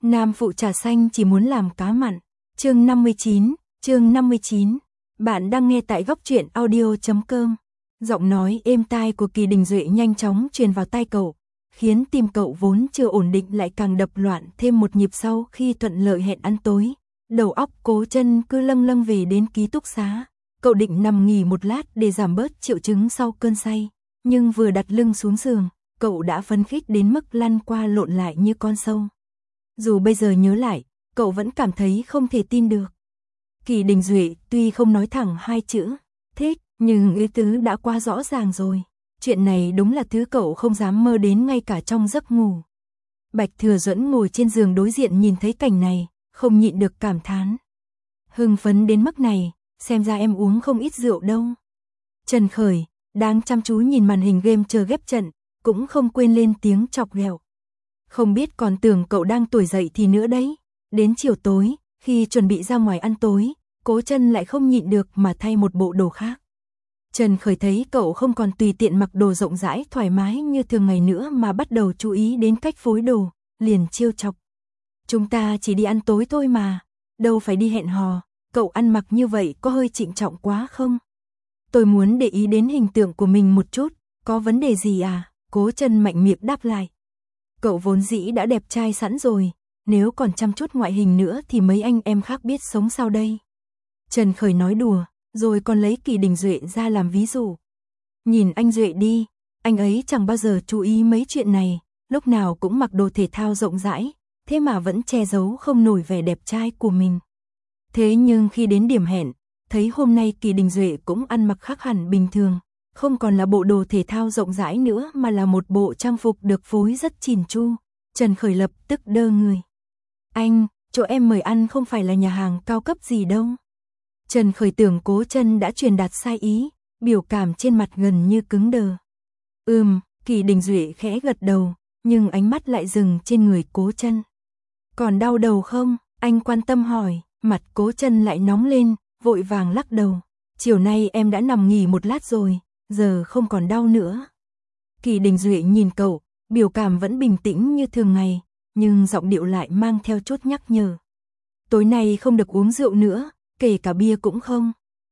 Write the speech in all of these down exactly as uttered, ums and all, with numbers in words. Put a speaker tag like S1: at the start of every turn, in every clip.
S1: Nam phụ trà xanh chỉ muốn làm cá mặn. Chương năm mươi chín, chương năm mươi chín. Bạn đang nghe tại góc truyện audio chấm com. Giọng nói êm tai của Kỳ Đình Duệ nhanh chóng truyền vào tai cậu, khiến tim cậu vốn chưa ổn định lại càng đập loạn thêm một nhịp sau khi thuận lợi hẹn ăn tối. Đầu óc Cố Chân cứ lâng lâng về đến ký túc xá. Cậu định nằm nghỉ một lát để giảm bớt triệu chứng sau cơn say, nhưng vừa đặt lưng xuống giường, cậu đã phấn khích đến mức lăn qua lộn lại như con sâu. Dù bây giờ nhớ lại, cậu vẫn cảm thấy không thể tin được. Kỳ Đình Duệ tuy không nói thẳng hai chữ thích, nhưng ý tứ đã quá rõ ràng rồi. Chuyện này đúng là thứ cậu không dám mơ đến ngay cả trong giấc ngủ. Bạch Thừa Duẫn ngồi trên giường đối diện nhìn thấy cảnh này, không nhịn được cảm thán. Hưng phấn đến mức này, xem ra em uống không ít rượu đâu. Trần Khởi, đang chăm chú nhìn màn hình game chờ ghép trận, cũng không quên lên tiếng chọc ghẹo. Không biết còn tưởng cậu đang tuổi dậy thì nữa đấy. Đến chiều tối, khi chuẩn bị ra ngoài ăn tối, Cố Chân lại không nhịn được mà thay một bộ đồ khác. Trần Khởi thấy cậu không còn tùy tiện mặc đồ rộng rãi thoải mái như thường ngày nữa mà bắt đầu chú ý đến cách phối đồ, liền trêu chọc. Chúng ta chỉ đi ăn tối thôi mà, đâu phải đi hẹn hò, cậu ăn mặc như vậy có hơi trịnh trọng quá không? Tôi muốn để ý đến hình tượng của mình một chút, có vấn đề gì à? Cố Chân mạnh miệng đáp lại. Cậu vốn dĩ đã đẹp trai sẵn rồi, nếu còn chăm chút ngoại hình nữa thì mấy anh em khác biết sống sao đây? Trần Khởi nói đùa, rồi còn lấy Kỳ Đình Duệ ra làm ví dụ. Nhìn anh Duệ đi, anh ấy chẳng bao giờ chú ý mấy chuyện này, lúc nào cũng mặc đồ thể thao rộng rãi, thế mà vẫn che giấu không nổi vẻ đẹp trai của mình. Thế nhưng khi đến điểm hẹn, thấy hôm nay Kỳ Đình Duệ cũng ăn mặc khác hẳn bình thường, không còn là bộ đồ thể thao rộng rãi nữa mà là một bộ trang phục được phối rất chỉn chu. Trần Khởi lập tức đơ người. Anh, chỗ em mời ăn không phải là nhà hàng cao cấp gì đâu. Trần Khởi tưởng Cố Chân đã truyền đạt sai ý, biểu cảm trên mặt gần như cứng đờ. Ừm, Kỳ Đình Duệ khẽ gật đầu, nhưng ánh mắt lại dừng trên người Cố Chân. Còn đau đầu không? Anh quan tâm hỏi, mặt Cố Chân lại nóng lên, vội vàng lắc đầu. Chiều nay em đã nằm nghỉ một lát rồi, giờ không còn đau nữa. Kỳ Đình Duệ nhìn cậu, biểu cảm vẫn bình tĩnh như thường ngày, nhưng giọng điệu lại mang theo chút nhắc nhở. Tối nay không được uống rượu nữa, kể cả bia cũng không.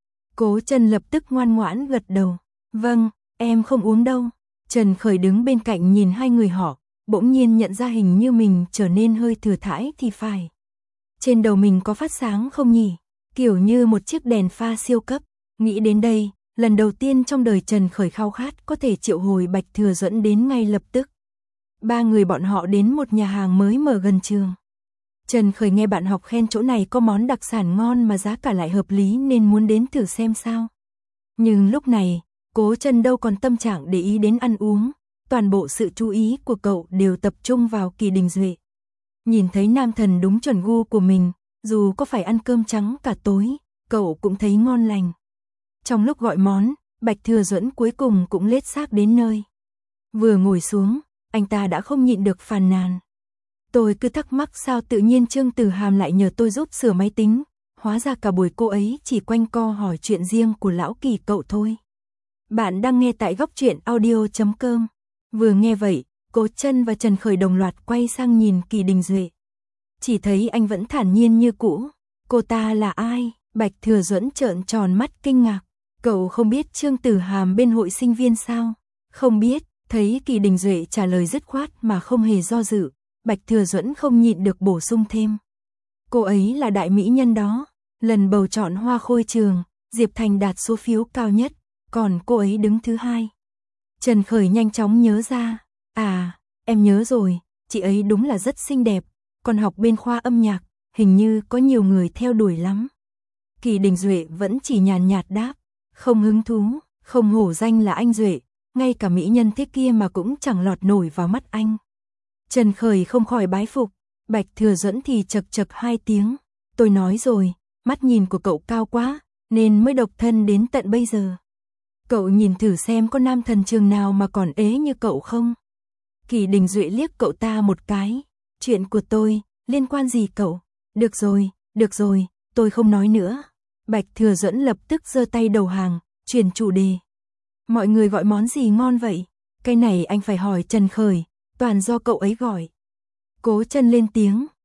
S1: Cố Chân lập tức ngoan ngoãn gật đầu. Vâng, em không uống đâu. Trần Khởi đứng bên cạnh nhìn hai người họ, bỗng nhiên nhận ra hình như mình trở nên hơi thừa thãi thì phải. Trên đầu mình có phát sáng không nhỉ? Kiểu như một chiếc đèn pha siêu cấp. Nghĩ đến đây, lần đầu tiên trong đời Trần Khởi khao khát có thể triệu hồi Bạch Thừa Duẫn đến ngay lập tức. Ba người bọn họ đến một nhà hàng mới mở gần trường. Trần Khởi nghe bạn học khen chỗ này có món đặc sản ngon mà giá cả lại hợp lý nên muốn đến thử xem sao. Nhưng lúc này, Cố Chân đâu còn tâm trạng để ý đến ăn uống, toàn bộ sự chú ý của cậu đều tập trung vào Kỳ Đình Duệ. Nhìn thấy nam thần đúng chuẩn gu của mình, dù có phải ăn cơm trắng cả tối, cậu cũng thấy ngon lành. Trong lúc gọi món, Bạch Thừa Duẫn cuối cùng cũng lết xác đến nơi. Vừa ngồi xuống, anh ta đã không nhịn được phàn nàn. Tôi cứ thắc mắc sao tự nhiên Trương Tử Hàm lại nhờ tôi giúp sửa máy tính, hóa ra cả buổi cô ấy chỉ quanh co hỏi chuyện riêng của lão Kỳ cậu thôi. Bạn đang nghe tại góc truyện audio chấm com. Vừa nghe vậy, Cố Chân và Trần Khởi đồng loạt quay sang nhìn Kỳ Đình Duệ. Chỉ thấy anh vẫn thản nhiên như cũ. Cô ta là ai? Bạch Thừa Duẫn trợn tròn mắt kinh ngạc. Cậu không biết Trương Tử Hàm bên hội sinh viên sao? Không biết. Thấy Kỳ Đình Duệ trả lời dứt khoát mà không hề do dự, Bạch Thừa Duẫn không nhịn được bổ sung thêm. Cô ấy là đại mỹ nhân đó. Lần bầu chọn hoa khôi trường, Diệp Thành đạt số phiếu cao nhất, còn cô ấy đứng thứ hai. Trần Khởi nhanh chóng nhớ ra. À, em nhớ rồi, chị ấy đúng là rất xinh đẹp, còn học bên khoa âm nhạc, hình như có nhiều người theo đuổi lắm. Kỳ Đình Duệ vẫn chỉ nhàn nhạt đáp, không hứng thú, không hổ danh là anh Duệ, ngay cả mỹ nhân thế kia mà cũng chẳng lọt nổi vào mắt anh. Trần Khởi không khỏi bái phục, Bạch Thừa Duẫn thì chật chật hai tiếng. Tôi nói rồi, mắt nhìn của cậu cao quá, nên mới độc thân đến tận bây giờ. Cậu nhìn thử xem có nam thần trường nào mà còn ế như cậu không? Kỳ Đình Duệ liếc cậu ta một cái. Chuyện của tôi, liên quan gì cậu? Được rồi, được rồi, tôi không nói nữa. Bạch Thừa Duẫn lập tức giơ tay đầu hàng, chuyển chủ đề. Mọi người gọi món gì ngon vậy? Cái này anh phải hỏi Trần Khởi, toàn do cậu ấy gọi. Cố Chân lên tiếng,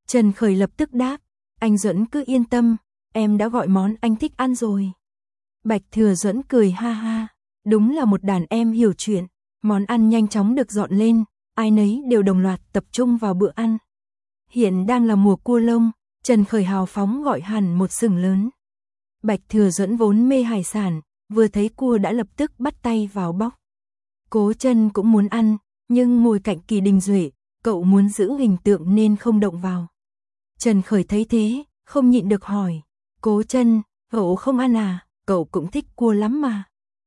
S1: Trần Khởi lập tức đáp, anh Duẫn cứ yên tâm, em đã gọi món anh thích ăn rồi. Bạch Thừa Duẫn cười ha ha, đúng là một đàn em hiểu chuyện, món ăn nhanh chóng được dọn lên, ai nấy đều đồng loạt tập trung vào bữa ăn. Hiện đang là mùa cua lông, Trần Khởi hào phóng gọi hẳn một sừng lớn. Bạch Thừa Duẫn vốn mê hải sản, vừa thấy cua đã lập tức bắt tay vào bóc. Cố Chân cũng muốn ăn, nhưng ngồi cạnh Kỳ Đình Duệ, cậu muốn giữ hình tượng nên không động vào. Trần Khởi thấy thế, không nhịn được hỏi, Cố Chân, cậu không ăn à, cậu cũng thích cua lắm mà.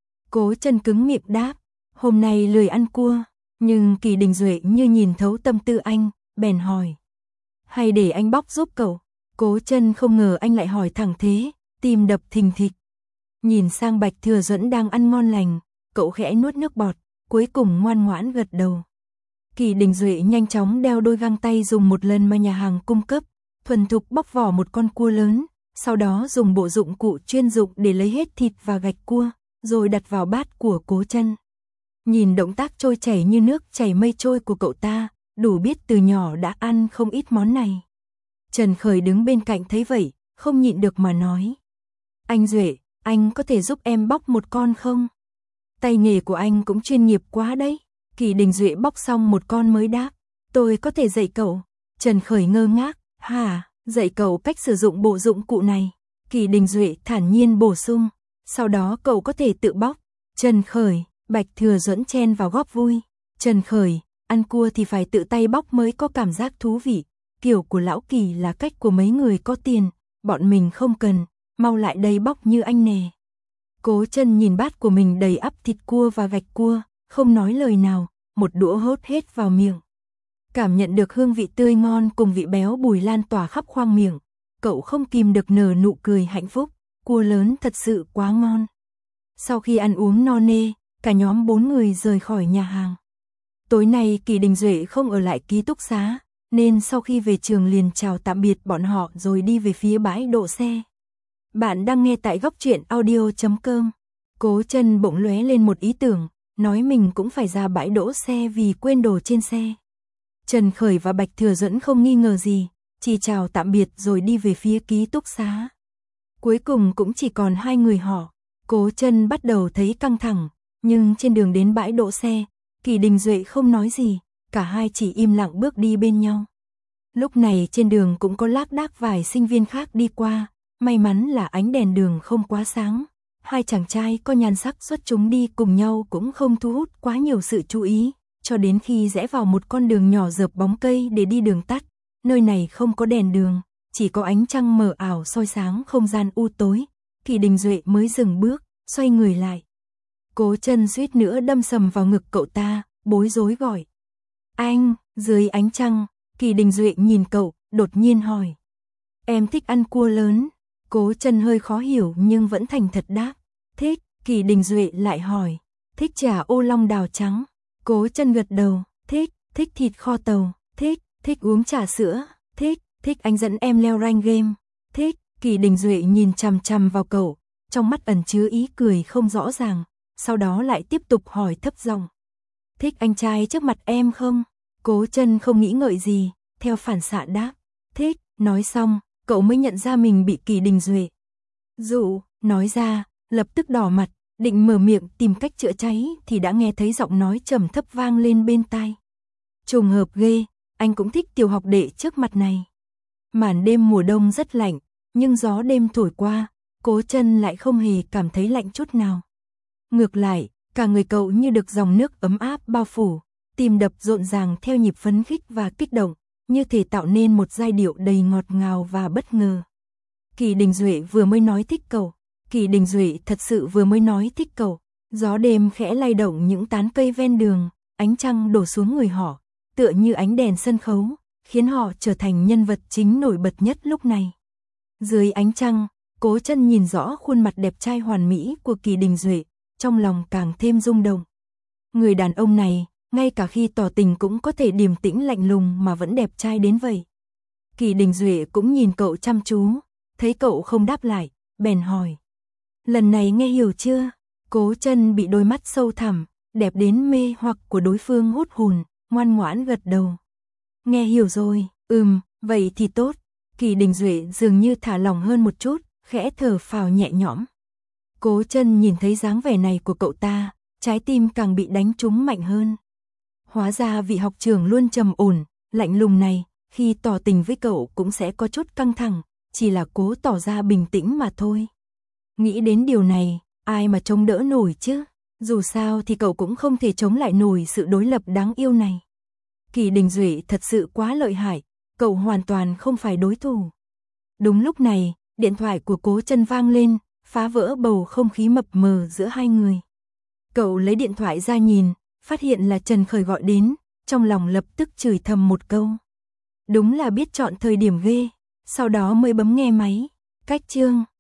S1: Cố Chân cứng miệng đáp, hôm nay lười ăn cua, nhưng Kỳ Đình Duệ như nhìn thấu tâm tư anh, bèn hỏi. Hay để anh bóc giúp cậu? Cố Chân không ngờ anh lại hỏi thẳng thế, tim đập thình thịch. Nhìn sang Bạch Thừa Duẫn đang ăn ngon lành, cậu khẽ nuốt nước bọt, cuối cùng ngoan ngoãn gật đầu. Kỳ Đình Duệ nhanh chóng đeo đôi găng tay dùng một lần mà nhà hàng cung cấp, thuần thục bóc vỏ một con cua lớn, sau đó dùng bộ dụng cụ chuyên dụng để lấy hết thịt và gạch cua, rồi đặt vào bát của Cố Chân. Nhìn động tác trôi chảy như nước chảy mây trôi của cậu ta, đủ biết từ nhỏ đã ăn không ít món này. Trần Khởi đứng bên cạnh thấy vậy, không nhịn được mà nói. Anh Duệ, anh có thể giúp em bóc một con không? Tay nghề của anh cũng chuyên nghiệp quá đấy. Kỳ Đình Duệ bóc xong một con mới đáp. Tôi có thể dạy cậu. Trần Khởi ngơ ngác. Hả, dạy cậu cách sử dụng bộ dụng cụ này. Kỳ Đình Duệ thản nhiên bổ sung. Sau đó cậu có thể tự bóc. Trần Khởi, Bạch Thừa Duẫn chen vào góp vui. Trần Khởi, ăn cua thì phải tự tay bóc mới có cảm giác thú vị. Kiểu của lão Kỳ là cách của mấy người có tiền. Bọn mình không cần, mau lại đây bóc như anh nè. Cố Chân nhìn bát của mình đầy ắp thịt cua và gạch cua, không nói lời nào, một đũa hốt hết vào miệng. Cảm nhận được hương vị tươi ngon cùng vị béo bùi lan tỏa khắp khoang miệng, cậu không kìm được nở nụ cười hạnh phúc, cua lớn thật sự quá ngon. Sau khi ăn uống no nê, cả nhóm bốn người rời khỏi nhà hàng. Tối nay Kỳ Đình Duệ không ở lại ký túc xá, nên sau khi về trường liền chào tạm biệt bọn họ rồi đi về phía bãi đỗ xe. Bạn đang nghe tại góc truyện audio chấm com. Cố Chân bỗng lóe lên một ý tưởng, nói mình cũng phải ra bãi đỗ xe vì quên đồ trên xe. Trần Khởi và Bạch Thừa Duẫn không nghi ngờ gì, chỉ chào tạm biệt rồi đi về phía ký túc xá. Cuối cùng cũng chỉ còn hai người họ. Cố Chân bắt đầu thấy căng thẳng, nhưng trên đường đến bãi đỗ xe, Kỳ Đình Duệ không nói gì, cả hai chỉ im lặng bước đi bên nhau. Lúc này trên đường cũng có lác đác vài sinh viên khác đi qua, may mắn là ánh đèn đường không quá sáng. Hai chàng trai có nhan sắc xuất chúng đi cùng nhau cũng không thu hút quá nhiều sự chú ý, cho đến khi rẽ vào một con đường nhỏ rợp bóng cây để đi đường tắt. Nơi này không có đèn đường, chỉ có ánh trăng mờ ảo soi sáng không gian u tối. Kỳ Đình Duệ mới dừng bước, xoay người lại. Cố Chân suýt nữa đâm sầm vào ngực cậu ta, bối rối gọi. Anh, dưới ánh trăng, Kỳ Đình Duệ nhìn cậu, đột nhiên hỏi. Em thích ăn cua lớn. Cố Chân hơi khó hiểu nhưng vẫn thành thật đáp. Thích. Kỳ Đình Duệ lại hỏi. Thích chả ô long đào trắng. Cố Chân gật đầu. Thích. Thích thịt kho tàu. Thích. Thích uống trà sữa. Thích. Thích anh dẫn em leo rank game. Thích. Kỳ Đình Duệ nhìn chằm chằm vào cậu, trong mắt ẩn chứa ý cười không rõ ràng, sau đó lại tiếp tục hỏi thấp giọng. Thích anh trai trước mặt em không? Cố Chân không nghĩ ngợi gì, theo phản xạ đáp. Thích. Nói xong, cậu mới nhận ra mình bị Kỳ Đình Duệ dụ, nói ra, lập tức đỏ mặt, định mở miệng tìm cách chữa cháy thì đã nghe thấy giọng nói trầm thấp vang lên bên tai. Trùng hợp ghê, anh cũng thích tiểu học đệ trước mặt này. Màn đêm mùa đông rất lạnh, nhưng gió đêm thổi qua, Cố Chân lại không hề cảm thấy lạnh chút nào. Ngược lại, cả người cậu như được dòng nước ấm áp bao phủ, tim đập rộn ràng theo nhịp phấn khích và kích động, như thể tạo nên một giai điệu đầy ngọt ngào và bất ngờ. Kỳ Đình Duệ vừa mới nói thích cậu, Kỳ Đình Duệ thật sự vừa mới nói thích cậu. Gió đêm khẽ lay động những tán cây ven đường, ánh trăng đổ xuống người họ, tựa như ánh đèn sân khấu, khiến họ trở thành nhân vật chính nổi bật nhất lúc này. Dưới ánh trăng, Cố Chân nhìn rõ khuôn mặt đẹp trai hoàn mỹ của Kỳ Đình Duệ, trong lòng càng thêm rung động. Người đàn ông này, ngay cả khi tỏ tình cũng có thể điềm tĩnh lạnh lùng mà vẫn đẹp trai đến vậy. Kỳ Đình Duệ cũng nhìn cậu chăm chú, thấy cậu không đáp lại, bèn hỏi. Lần này nghe hiểu chưa? Cố Chân bị đôi mắt sâu thẳm, đẹp đến mê hoặc của đối phương hút hồn, ngoan ngoãn gật đầu. Nghe hiểu rồi, ừm, Vậy thì tốt, Kỳ Đình Duệ dường như thả lỏng hơn một chút, khẽ thở phào nhẹ nhõm. Cố Chân nhìn thấy dáng vẻ này của cậu ta, trái tim càng bị đánh trúng mạnh hơn. Hóa ra vị học trưởng luôn trầm ổn, lạnh lùng này, khi tỏ tình với cậu cũng sẽ có chút căng thẳng, chỉ là cố tỏ ra bình tĩnh mà thôi. Nghĩ đến điều này, ai mà chống đỡ nổi chứ? Dù sao thì cậu cũng không thể chống lại nổi sự đối lập đáng yêu này. Kỳ Đình Duệ thật sự quá lợi hại, cậu hoàn toàn không phải đối thủ. Đúng lúc này, điện thoại của Cố Chân vang lên, phá vỡ bầu không khí mập mờ giữa hai người. Cậu lấy điện thoại ra nhìn, phát hiện là Trần Khởi gọi đến, trong lòng lập tức chửi thầm một câu. Đúng là biết chọn thời điểm ghê, sau đó mới bấm nghe máy. Cách chương